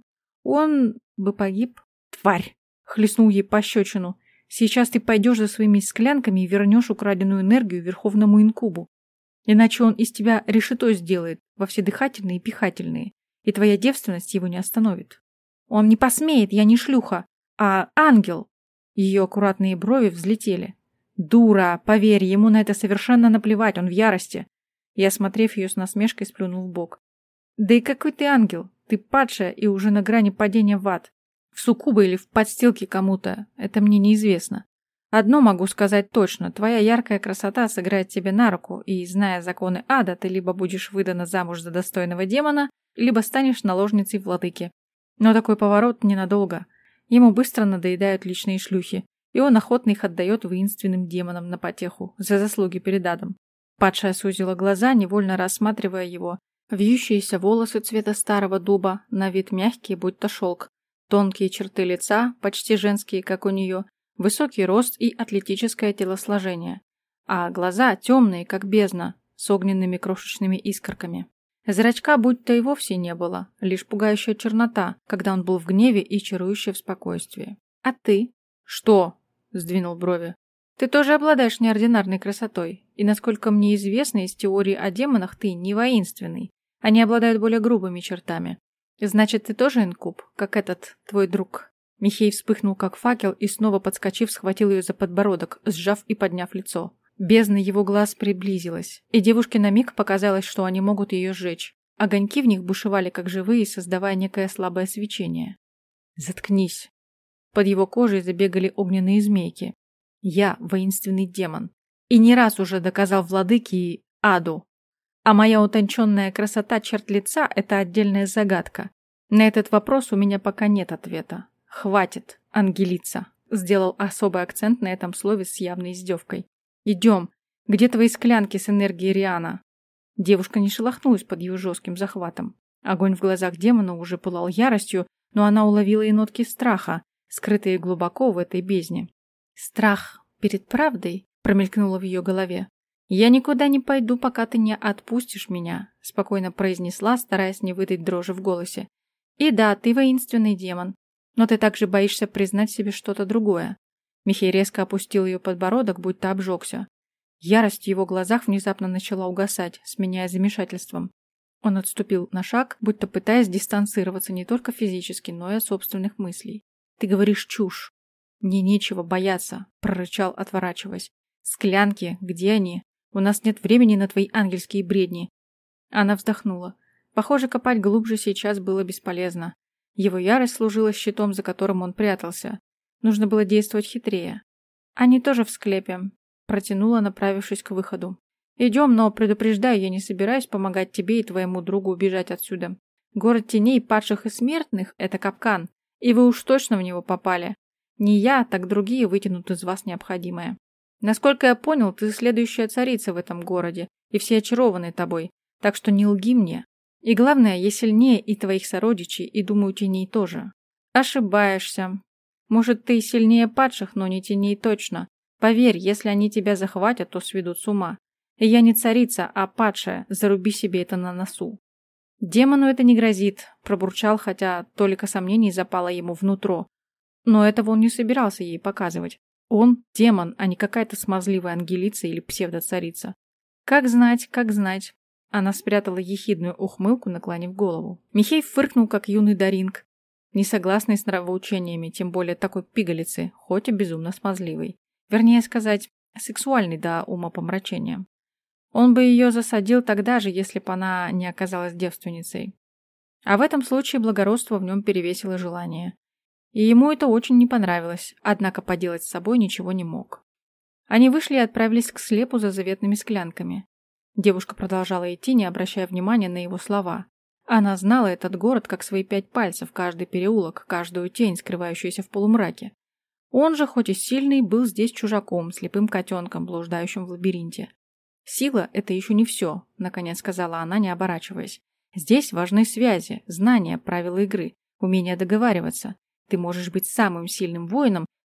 Он бы погиб». «Тварь!» — хлестнул ей пощечину. «Сейчас ты пойдешь за своими склянками и вернешь украденную энергию Верховному Инкубу. Иначе он из тебя решето сделает во все дыхательные и пихательные, и твоя девственность его не остановит». «Он не посмеет, я не шлюха, а ангел!» Ее аккуратные брови взлетели. «Дура! Поверь, ему на это совершенно наплевать, он в ярости!» И, осмотрев ее с насмешкой, сплюнул в бок. «Да и какой ты ангел? Ты падшая и уже на грани падения в ад. В суккубы или в подстилке кому-то, это мне неизвестно. Одно могу сказать точно, твоя яркая красота сыграет тебе на руку, и, зная законы ада, ты либо будешь выдана замуж за достойного демона, либо станешь наложницей владыки. Но такой поворот ненадолго. Ему быстро надоедают личные шлюхи, и он охотно их отдает воинственным демонам на потеху за заслуги перед адом». Падшая сузила глаза, невольно рассматривая его. Вьющиеся волосы цвета старого дуба, на вид мягкие, будто шелк. Тонкие черты лица, почти женские, как у нее. Высокий рост и атлетическое телосложение. А глаза темные, как бездна, с огненными крошечными искорками. Зрачка будто и вовсе не было, лишь пугающая чернота, когда он был в гневе и чарующая в спокойствии. «А ты?» «Что?» – сдвинул брови. «Ты тоже обладаешь неординарной красотой, и, насколько мне известно, из теории о демонах ты не воинственный. Они обладают более грубыми чертами. Значит, ты тоже инкуб, как этот твой друг». Михей вспыхнул, как факел, и, снова подскочив, схватил ее за подбородок, сжав и подняв лицо. Бездна его глаз приблизилась, и девушке на миг показалось, что они могут ее сжечь. Огоньки в них бушевали, как живые, создавая некое слабое свечение. «Заткнись!» Под его кожей забегали огненные змейки. «Я воинственный демон, и не раз уже доказал владыке и аду. А моя утонченная красота черт лица – это отдельная загадка. На этот вопрос у меня пока нет ответа. Хватит, Ангелица!» Сделал особый акцент на этом слове с явной издевкой. «Идем. Где твои склянки с энергией Риана?» Девушка не шелохнулась под его жестким захватом. Огонь в глазах демона уже пылал яростью, но она уловила и нотки страха, скрытые глубоко в этой бездне. «Страх перед правдой?» промелькнуло в ее голове. «Я никуда не пойду, пока ты не отпустишь меня», спокойно произнесла, стараясь не выдать дрожи в голосе. «И да, ты воинственный демон, но ты также боишься признать в себе что-то другое». Михей резко опустил ее подбородок, будто обжегся. Ярость в его глазах внезапно начала угасать, сменяя замешательством. Он отступил на шаг, будто пытаясь дистанцироваться не только физически, но и от собственных мыслей. «Ты говоришь чушь». «Мне нечего бояться», — прорычал, отворачиваясь. «Склянки, где они? У нас нет времени на твои ангельские бредни». Она вздохнула. Похоже, копать глубже сейчас было бесполезно. Его ярость служила щитом, за которым он прятался. Нужно было действовать хитрее. «Они тоже в склепе», — протянула, направившись к выходу. «Идем, но, предупреждаю, я не собираюсь помогать тебе и твоему другу убежать отсюда. Город теней, падших и смертных — это капкан, и вы уж точно в него попали. Не я, так другие вытянут из вас необходимое. Насколько я понял, ты следующая царица в этом городе, и все очарованы тобой, так что не лги мне. И главное, я сильнее и твоих сородичей, и, думаю, теней тоже». «Ошибаешься. Может, ты сильнее падших, но не теней точно. Поверь, если они тебя захватят, то сведут с ума. И я не царица, а падшая, заруби себе это на носу». «Демону это не грозит», – пробурчал, хотя только сомнений запало ему внутрь. Но этого он не собирался ей показывать. Он – демон, а не какая-то смазливая ангелица или псевдоцарица. «Как знать, как знать». Она спрятала ехидную ухмылку, наклонив голову. Михей фыркнул, как юный Даринг, не согласный с нравоучениями, тем более такой пигалицы, хоть и безумно смазливой. Вернее сказать, сексуальный до умопомрачения. Он бы ее засадил тогда же, если бы она не оказалась девственницей. А в этом случае благородство в нем перевесило желание. И ему это очень не понравилось, однако поделать с собой ничего не мог. Они вышли и отправились к склепу за заветными склянками. Девушка продолжала идти, не обращая внимания на его слова. Она знала этот город как свои пять пальцев, каждый переулок, каждую тень, скрывающуюся в полумраке. Он же, хоть и сильный, был здесь чужаком, слепым котенком, блуждающим в лабиринте. «Сила – это еще не все», – наконец сказала она, не оборачиваясь. «Здесь важны связи, знания, правила игры, умение договариваться. Ты можешь быть самым сильным воином,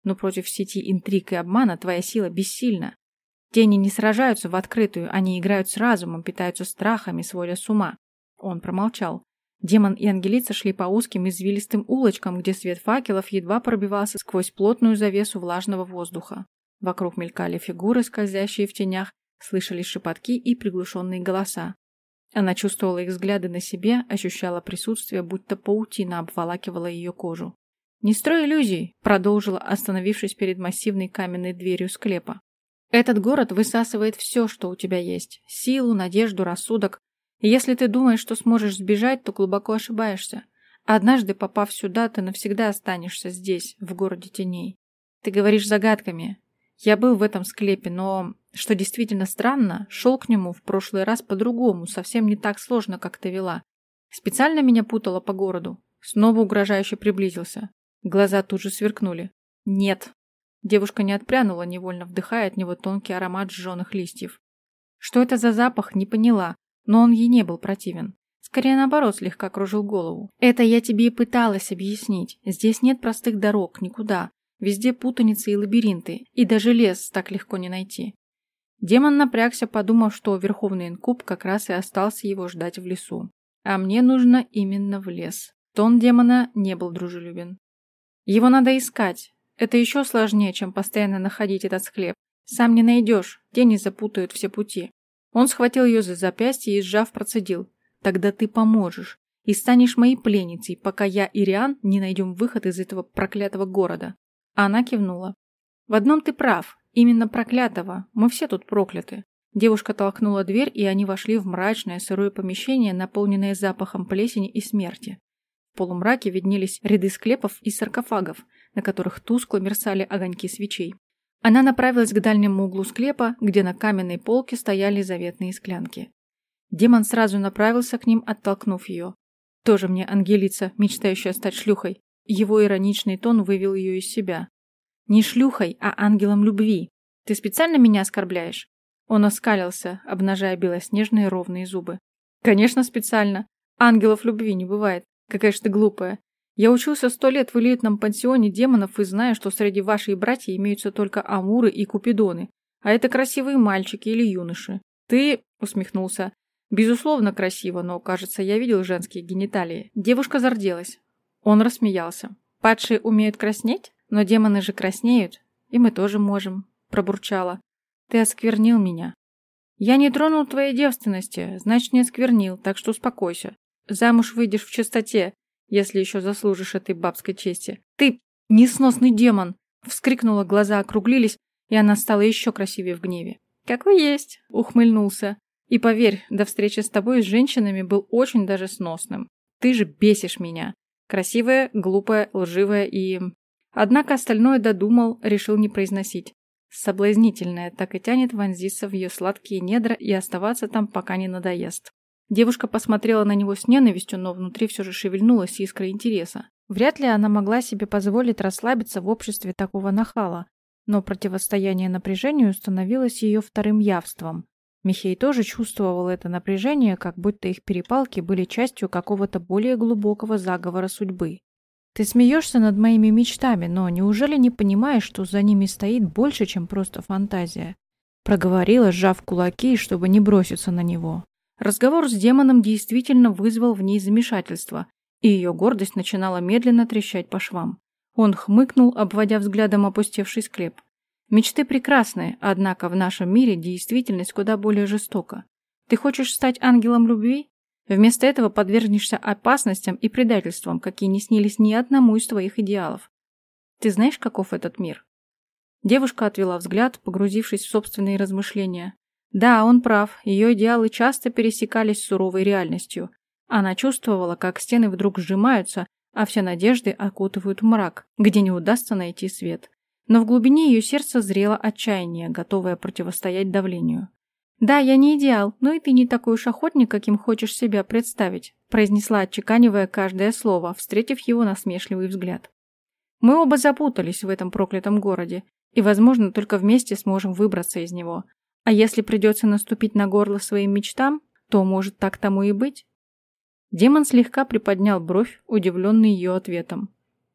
но против сети интриг и обмана твоя сила бессильна. Тени не сражаются в открытую, они играют с разумом, питаются страхами, сводя с ума». Он промолчал. Демон и Ангелица шли по узким извилистым улочкам, где свет факелов едва пробивался сквозь плотную завесу влажного воздуха. Вокруг мелькали фигуры, скользящие в тенях, слышались шепотки и приглушенные голоса. Она чувствовала их взгляды на себе, ощущала присутствие, будто паутина обволакивала ее кожу. «Не строй иллюзий», — продолжила, остановившись перед массивной каменной дверью склепа. «Этот город высасывает все, что у тебя есть. Силу, надежду, рассудок. И если ты думаешь, что сможешь сбежать, то глубоко ошибаешься. Однажды, попав сюда, ты навсегда останешься здесь, в городе теней. Ты говоришь загадками. Я был в этом склепе, но, что действительно странно, шел к нему в прошлый раз по-другому, совсем не так сложно, как ты вела. Специально меня путала по городу». Снова угрожающе приблизился. Глаза тут же сверкнули. «Нет». Девушка не отпрянула, невольно вдыхая от него тонкий аромат сжженных листьев. Что это за запах, не поняла, но он ей не был противен. Скорее, наоборот, слегка кружил голову. «Это я тебе и пыталась объяснить. Здесь нет простых дорог, никуда. Везде путаницы и лабиринты, и даже лес так легко не найти». Демон напрягся, подумав, что Верховный Инкуб как раз и остался его ждать в лесу. «А мне нужно именно в лес». Тон демона не был дружелюбен. «Его надо искать. Это еще сложнее, чем постоянно находить этот склеп. Сам не найдешь, тени запутают все пути». Он схватил ее за запястье и, сжав, процедил. «Тогда ты поможешь и станешь моей пленницей, пока я и Риан не найдем выход из этого проклятого города». Она кивнула. «В одном ты прав. Именно проклятого. Мы все тут прокляты». Девушка толкнула дверь, и они вошли в мрачное сырое помещение, наполненное запахом плесени и смерти. В полумраке виднелись ряды склепов и саркофагов, на которых тускло мерцали огоньки свечей. Она направилась к дальнему углу склепа, где на каменной полке стояли заветные склянки. Демон сразу направился к ним, оттолкнув ее. «Тоже мне Ангелица, мечтающая стать шлюхой». Его ироничный тон вывел ее из себя. «Не шлюхой, а ангелом любви. Ты специально меня оскорбляешь?» Он оскалился, обнажая белоснежные ровные зубы. «Конечно, специально. Ангелов любви не бывает. Какая ж ты глупая. Я учился сто лет в элитном пансионе демонов и знаю, что среди вашей братьев имеются только амуры и купидоны. А это красивые мальчики или юноши. Ты...» — усмехнулся. «Безусловно, красиво, но, кажется, я видел женские гениталии». Девушка зарделась. Он рассмеялся. «Падшие умеют краснеть? Но демоны же краснеют. И мы тоже можем», — пробурчала. «Ты осквернил меня». «Я не тронул твоей девственности, значит, не осквернил, так что успокойся. Замуж выйдешь в чистоте, если еще заслужишь этой бабской чести». «Ты несносный демон!» — вскрикнула, глаза округлились, и она стала еще красивее в гневе. «Как вы есть!» — ухмыльнулся. «И поверь, до встречи с тобой с женщинами был очень даже сносным. Ты же бесишь меня. Красивая, глупая, лживая и...» Однако остальное додумал, решил не произносить. Соблазнительная, так и тянет вонзиться в ее сладкие недра и оставаться там, пока не надоест. Девушка посмотрела на него с ненавистью, но внутри все же шевельнулась искра интереса. Вряд ли она могла себе позволить расслабиться в обществе такого нахала, но противостояние напряжению становилось ее вторым явством. Михей тоже чувствовал это напряжение, как будто их перепалки были частью какого-то более глубокого заговора судьбы. «Ты смеешься над моими мечтами, но неужели не понимаешь, что за ними стоит больше, чем просто фантазия?» Проговорила, сжав кулаки, чтобы не броситься на него. Разговор с демоном действительно вызвал в ней замешательство, и ее гордость начинала медленно трещать по швам. Он хмыкнул, обводя взглядом опустевший склеп. «Мечты прекрасны, однако в нашем мире действительность куда более жестока. Ты хочешь стать ангелом любви? Вместо этого подвергнешься опасностям и предательствам, какие не снились ни одному из твоих идеалов. Ты знаешь, каков этот мир?» Девушка отвела взгляд, погрузившись в собственные размышления. Да, он прав, ее идеалы часто пересекались с суровой реальностью. Она чувствовала, как стены вдруг сжимаются, а все надежды окутывают мрак, где не удастся найти свет. Но в глубине ее сердца зрело отчаяние, готовое противостоять давлению. «Да, я не идеал, но и ты не такой уж охотник, каким хочешь себя представить», произнесла, отчеканивая каждое слово, встретив его насмешливый взгляд. «Мы оба запутались в этом проклятом городе, и, возможно, только вместе сможем выбраться из него. А если придется наступить на горло своим мечтам, то, может, так тому и быть?» Демон слегка приподнял бровь, удивленный ее ответом.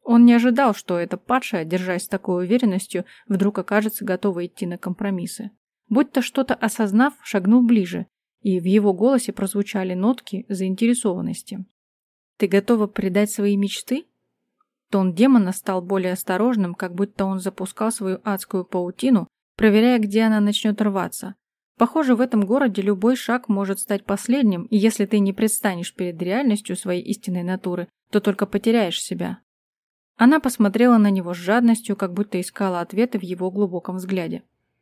Он не ожидал, что эта падшая, держась с такой уверенностью, вдруг окажется готова идти на компромиссы. Будто что-то осознав, шагнул ближе, и в его голосе прозвучали нотки заинтересованности. «Ты готова предать свои мечты?» Тон демона стал более осторожным, как будто он запускал свою адскую паутину, проверяя, где она начнет рваться. Похоже, в этом городе любой шаг может стать последним, и если ты не предстанешь перед реальностью своей истинной натуры, то только потеряешь себя. Она посмотрела на него с жадностью, как будто искала ответы в его глубоком взгляде.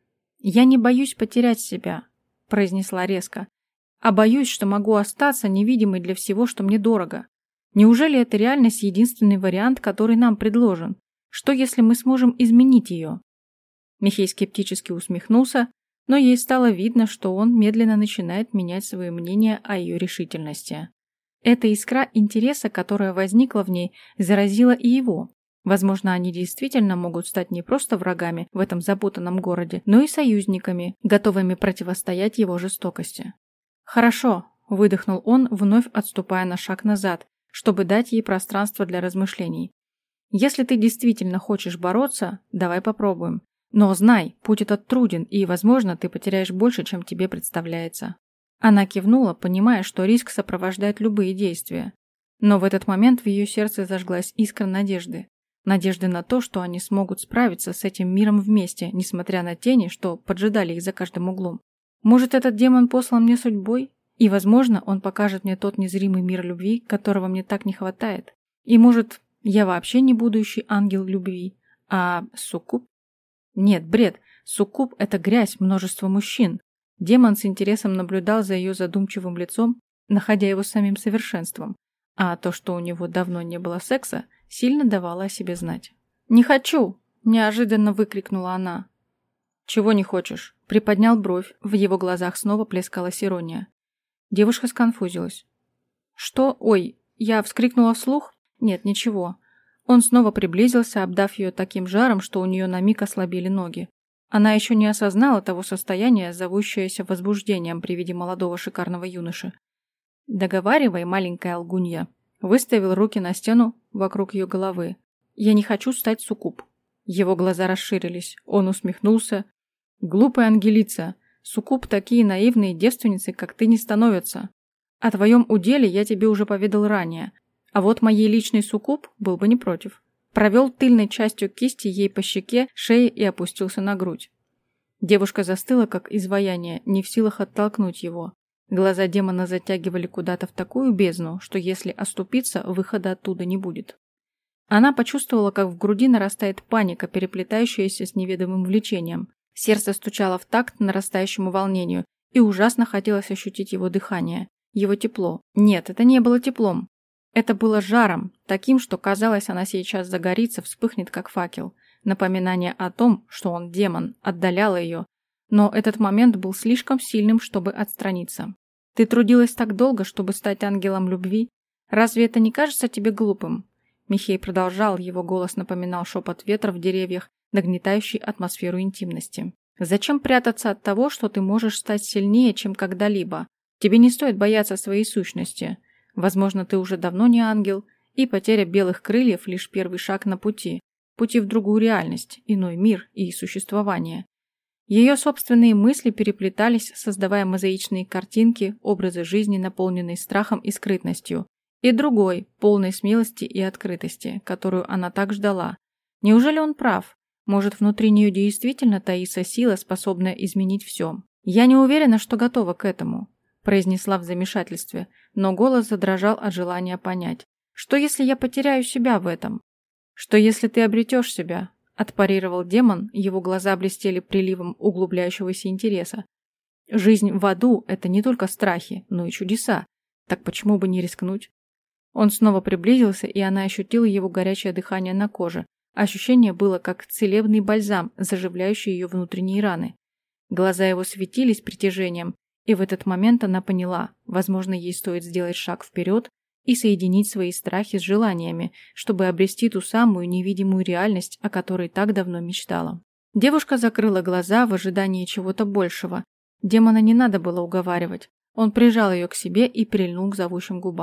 «Я не боюсь потерять себя», – произнесла резко, «а боюсь, что могу остаться невидимой для всего, что мне дорого. Неужели эта реальность единственный вариант, который нам предложен? Что, если мы сможем изменить ее?» Михей скептически усмехнулся, но ей стало видно, что он медленно начинает менять свое мнение о ее решительности. Эта искра интереса, которая возникла в ней, заразила и его. Возможно, они действительно могут стать не просто врагами в этом запутанном городе, но и союзниками, готовыми противостоять его жестокости. «Хорошо», – выдохнул он, вновь отступая на шаг назад, чтобы дать ей пространство для размышлений. «Если ты действительно хочешь бороться, давай попробуем. Но знай, путь этот труден, и, возможно, ты потеряешь больше, чем тебе представляется». Она кивнула, понимая, что риск сопровождает любые действия. Но в этот момент в ее сердце зажглась искра надежды. Надежды на то, что они смогут справиться с этим миром вместе, несмотря на тени, что поджидали их за каждым углом. Может, этот демон послан мне судьбой? И, возможно, он покажет мне тот незримый мир любви, которого мне так не хватает. И, может, я вообще не будущий ангел любви, а суккуб? Нет, бред. Суккуб – это грязь множества мужчин. Демон с интересом наблюдал за ее задумчивым лицом, находя его самим совершенством. А то, что у него давно не было секса, сильно давало о себе знать. «Не хочу!» – неожиданно выкрикнула она. «Чего не хочешь?» – приподнял бровь, в его глазах снова плескалась ирония. Девушка сконфузилась. «Что? Ой!» – я вскрикнула вслух. «Нет, ничего». Он снова приблизился, обдав ее таким жаром, что у нее на миг ослабели ноги. Она еще не осознала того состояния, зовущееся возбуждением при виде молодого шикарного юноши. «Договаривай, маленькая лгунья», – выставил руки на стену вокруг ее головы. «Я не хочу стать суккуб». Его глаза расширились. Он усмехнулся. «Глупая Ангелица, суккуб такие наивные девственницы, как ты, не становятся. О твоем уделе я тебе уже поведал ранее. А вот моей личный суккуб был бы не против». Провел тыльной частью кисти ей по щеке, шее и опустился на грудь. Девушка застыла, как изваяние, не в силах оттолкнуть его. Глаза демона затягивали куда-то в такую бездну, что если оступиться, выхода оттуда не будет. Она почувствовала, как в груди нарастает паника, переплетающаяся с неведомым влечением. Сердце стучало в такт нарастающему волнению, и ужасно хотелось ощутить его дыхание, его тепло. Нет, это не было теплом. Это было жаром, таким, что казалось, она сейчас загорится, вспыхнет, как факел. Напоминание о том, что он демон, отдаляло ее, но этот момент был слишком сильным, чтобы отстраниться. «Ты трудилась так долго, чтобы стать ангелом любви? Разве это не кажется тебе глупым?» Михей продолжал, его голос напоминал шепот ветра в деревьях, нагнетающий атмосферу интимности. «Зачем прятаться от того, что ты можешь стать сильнее, чем когда-либо? Тебе не стоит бояться своей сущности. Возможно, ты уже давно не ангел, и потеря белых крыльев – лишь первый шаг на пути, пути в другую реальность, иной мир и существование». Ее собственные мысли переплетались, создавая мозаичные картинки, образы жизни, наполненные страхом и скрытностью, и другой, полной смелости и открытости, которую она так ждала. Неужели он прав? Может, внутри нее действительно таится сила, способная изменить все? «Я не уверена, что готова к этому», – произнесла в замешательстве, но голос задрожал от желания понять. «Что, если я потеряю себя в этом? Что, если ты обретешь себя?» – отпарировал демон, его глаза блестели приливом углубляющегося интереса. «Жизнь в аду – это не только страхи, но и чудеса. Так почему бы не рискнуть?» Он снова приблизился, и она ощутила его горячее дыхание на коже. Ощущение было как целебный бальзам, заживляющий ее внутренние раны. Глаза его светились притяжением, и в этот момент она поняла, возможно, ей стоит сделать шаг вперед и соединить свои страхи с желаниями, чтобы обрести ту самую невидимую реальность, о которой так давно мечтала. Девушка закрыла глаза в ожидании чего-то большего. Демона не надо было уговаривать. Он прижал ее к себе и прильнул к зовущим губам.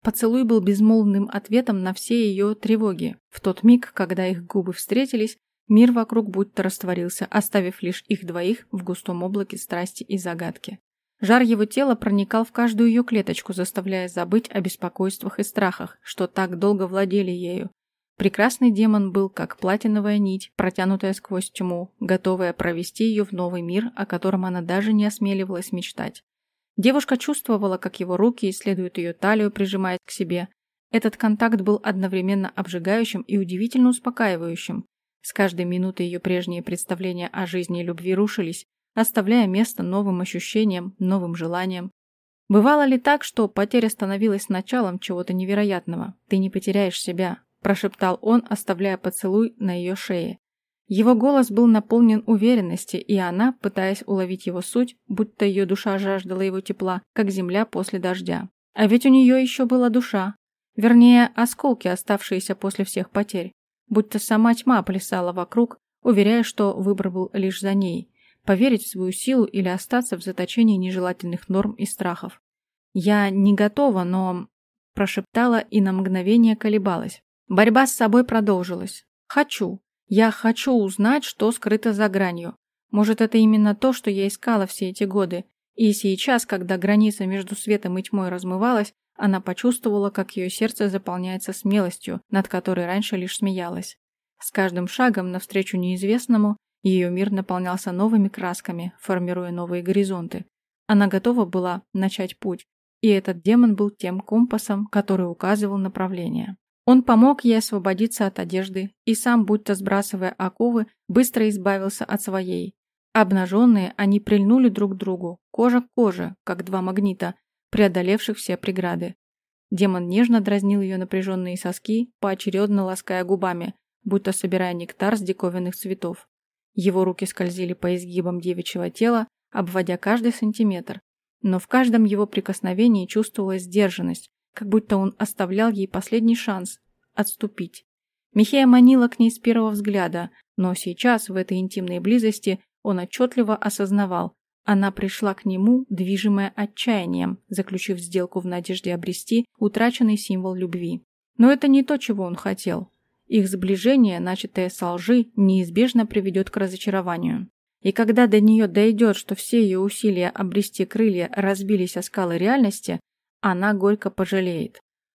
Поцелуй был безмолвным ответом на все ее тревоги. В тот миг, когда их губы встретились, мир вокруг будто растворился, оставив лишь их двоих в густом облаке страсти и загадки. Жар его тела проникал в каждую ее клеточку, заставляя забыть о беспокойствах и страхах, что так долго владели ею. Прекрасный демон был как платиновая нить, протянутая сквозь тьму, готовая провести ее в новый мир, о котором она даже не осмеливалась мечтать. Девушка чувствовала, как его руки исследуют ее талию, прижимаясь к себе. Этот контакт был одновременно обжигающим и удивительно успокаивающим. С каждой минутой ее прежние представления о жизни и любви рушились, оставляя место новым ощущениям, новым желаниям. Бывало ли так, что потеря становилась началом чего-то невероятного? «Ты не потеряешь себя», – прошептал он, оставляя поцелуй на ее шее. Его голос был наполнен уверенности, и она, пытаясь уловить его суть, будто ее душа жаждала его тепла, как земля после дождя. А ведь у нее еще была душа. Вернее, осколки, оставшиеся после всех потерь. Будто сама тьма плясала вокруг, уверяя, что выбор был лишь за ней. Поверить в свою силу или остаться в заточении нежелательных норм и страхов. «Я не готова, но...» – прошептала и на мгновение колебалась. Борьба с собой продолжилась. «Хочу. Я хочу узнать, что скрыто за гранью. Может, это именно то, что я искала все эти годы. И сейчас, когда граница между светом и тьмой размывалась, она почувствовала, как ее сердце заполняется смелостью, над которой раньше лишь смеялась. С каждым шагом навстречу неизвестному ее мир наполнялся новыми красками, формируя новые горизонты. Она готова была начать путь, и этот демон был тем компасом, который указывал направление. Он помог ей освободиться от одежды и сам, будто сбрасывая оковы, быстро избавился от своей. Обнаженные, они прильнули друг к другу, кожа к коже, как два магнита, преодолевших все преграды. Демон нежно дразнил ее напряженные соски, поочередно лаская губами, будто собирая нектар с диковинных цветов. Его руки скользили по изгибам девичьего тела, обводя каждый сантиметр, но в каждом его прикосновении чувствовалась сдержанность, как будто он оставлял ей последний шанс отступить. Михея манила к ней с первого взгляда, но сейчас, в этой интимной близости, он отчетливо осознавал, она пришла к нему, движимая отчаянием, заключив сделку в надежде обрести утраченный символ любви. Но это не то, чего он хотел. Их сближение, начатое со лжи, неизбежно приведет к разочарованию. И когда до нее дойдет, что все ее усилия обрести крылья разбились о скалы реальности, она горько пожалеет.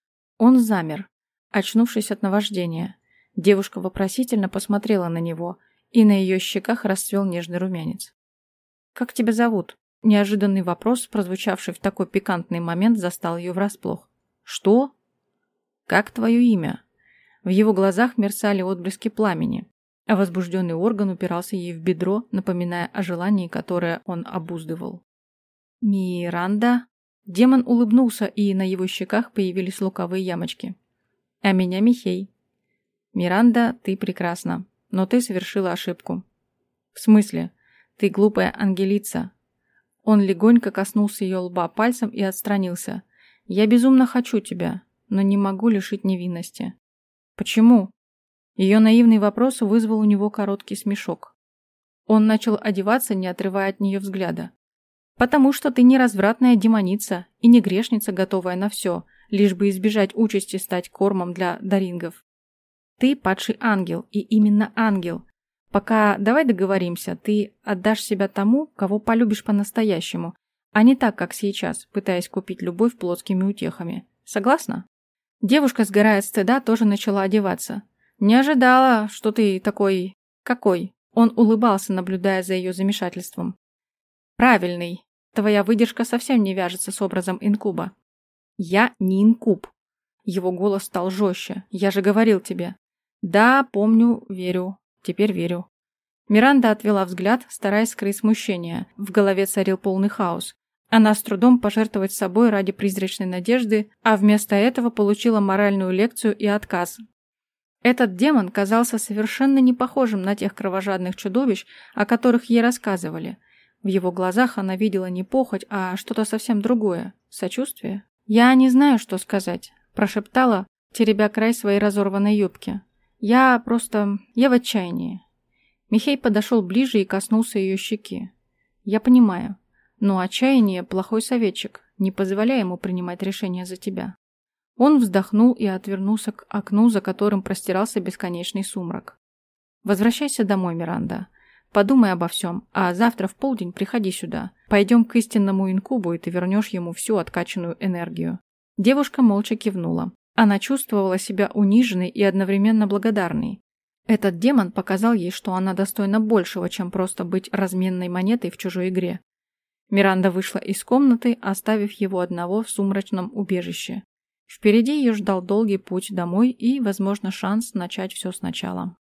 Он замер, очнувшись от наваждения. Девушка вопросительно посмотрела на него, и на ее щеках расцвел нежный румянец. «Как тебя зовут?» Неожиданный вопрос, прозвучавший в такой пикантный момент, застал ее врасплох. «Что? Как твое имя?» В его глазах мерцали отблески пламени, а возбужденный орган упирался ей в бедро, напоминая о желании, которое он обуздывал. «Миранда?» Демон улыбнулся, и на его щеках появились лукавые ямочки. «А меня Михей». «Миранда, ты прекрасна, но ты совершила ошибку». «В смысле? Ты глупая ангелица». Он легонько коснулся ее лба пальцем и отстранился. «Я безумно хочу тебя, но не могу лишить невинности». «Почему?» Ее наивный вопрос вызвал у него короткий смешок. Он начал одеваться, не отрывая от нее взгляда. «Потому что ты не развратная демоница и не грешница, готовая на все, лишь бы избежать участи стать кормом для дарингов. Ты падший ангел, и именно ангел. Пока давай договоримся, ты отдашь себя тому, кого полюбишь по-настоящему, а не так, как сейчас, пытаясь купить любовь плотскими утехами. Согласна?» Девушка, сгорая от стыда, тоже начала одеваться. «Не ожидала, что ты такой... какой?» Он улыбался, наблюдая за ее замешательством. «Правильный. Твоя выдержка совсем не вяжется с образом инкуба». «Я не инкуб». Его голос стал жестче. «Я же говорил тебе». «Да, помню, верю. Теперь верю». Миранда отвела взгляд, стараясь скрыть смущение. В голове царил полный хаос. Она с трудом пожертвовать собой ради призрачной надежды, а вместо этого получила моральную лекцию и отказ. Этот демон казался совершенно не похожим на тех кровожадных чудовищ, о которых ей рассказывали. В его глазах она видела не похоть, а что-то совсем другое. Сочувствие? «Я не знаю, что сказать», – прошептала, теребя край своей разорванной юбки. «Я просто... я в отчаянии». Михей подошел ближе и коснулся ее щеки. «Я понимаю, но отчаяние – плохой советчик, не позволяй ему принимать решения за тебя». Он вздохнул и отвернулся к окну, за которым простирался бесконечный сумрак. «Возвращайся домой, Миранда. Подумай обо всем, а завтра в полдень приходи сюда. Пойдем к истинному инкубу, и ты вернешь ему всю откачанную энергию». Девушка молча кивнула. Она чувствовала себя униженной и одновременно благодарной. Этот демон показал ей, что она достойна большего, чем просто быть разменной монетой в чужой игре. Миранда вышла из комнаты, оставив его одного в сумрачном убежище. Впереди ее ждал долгий путь домой и, возможно, шанс начать все сначала.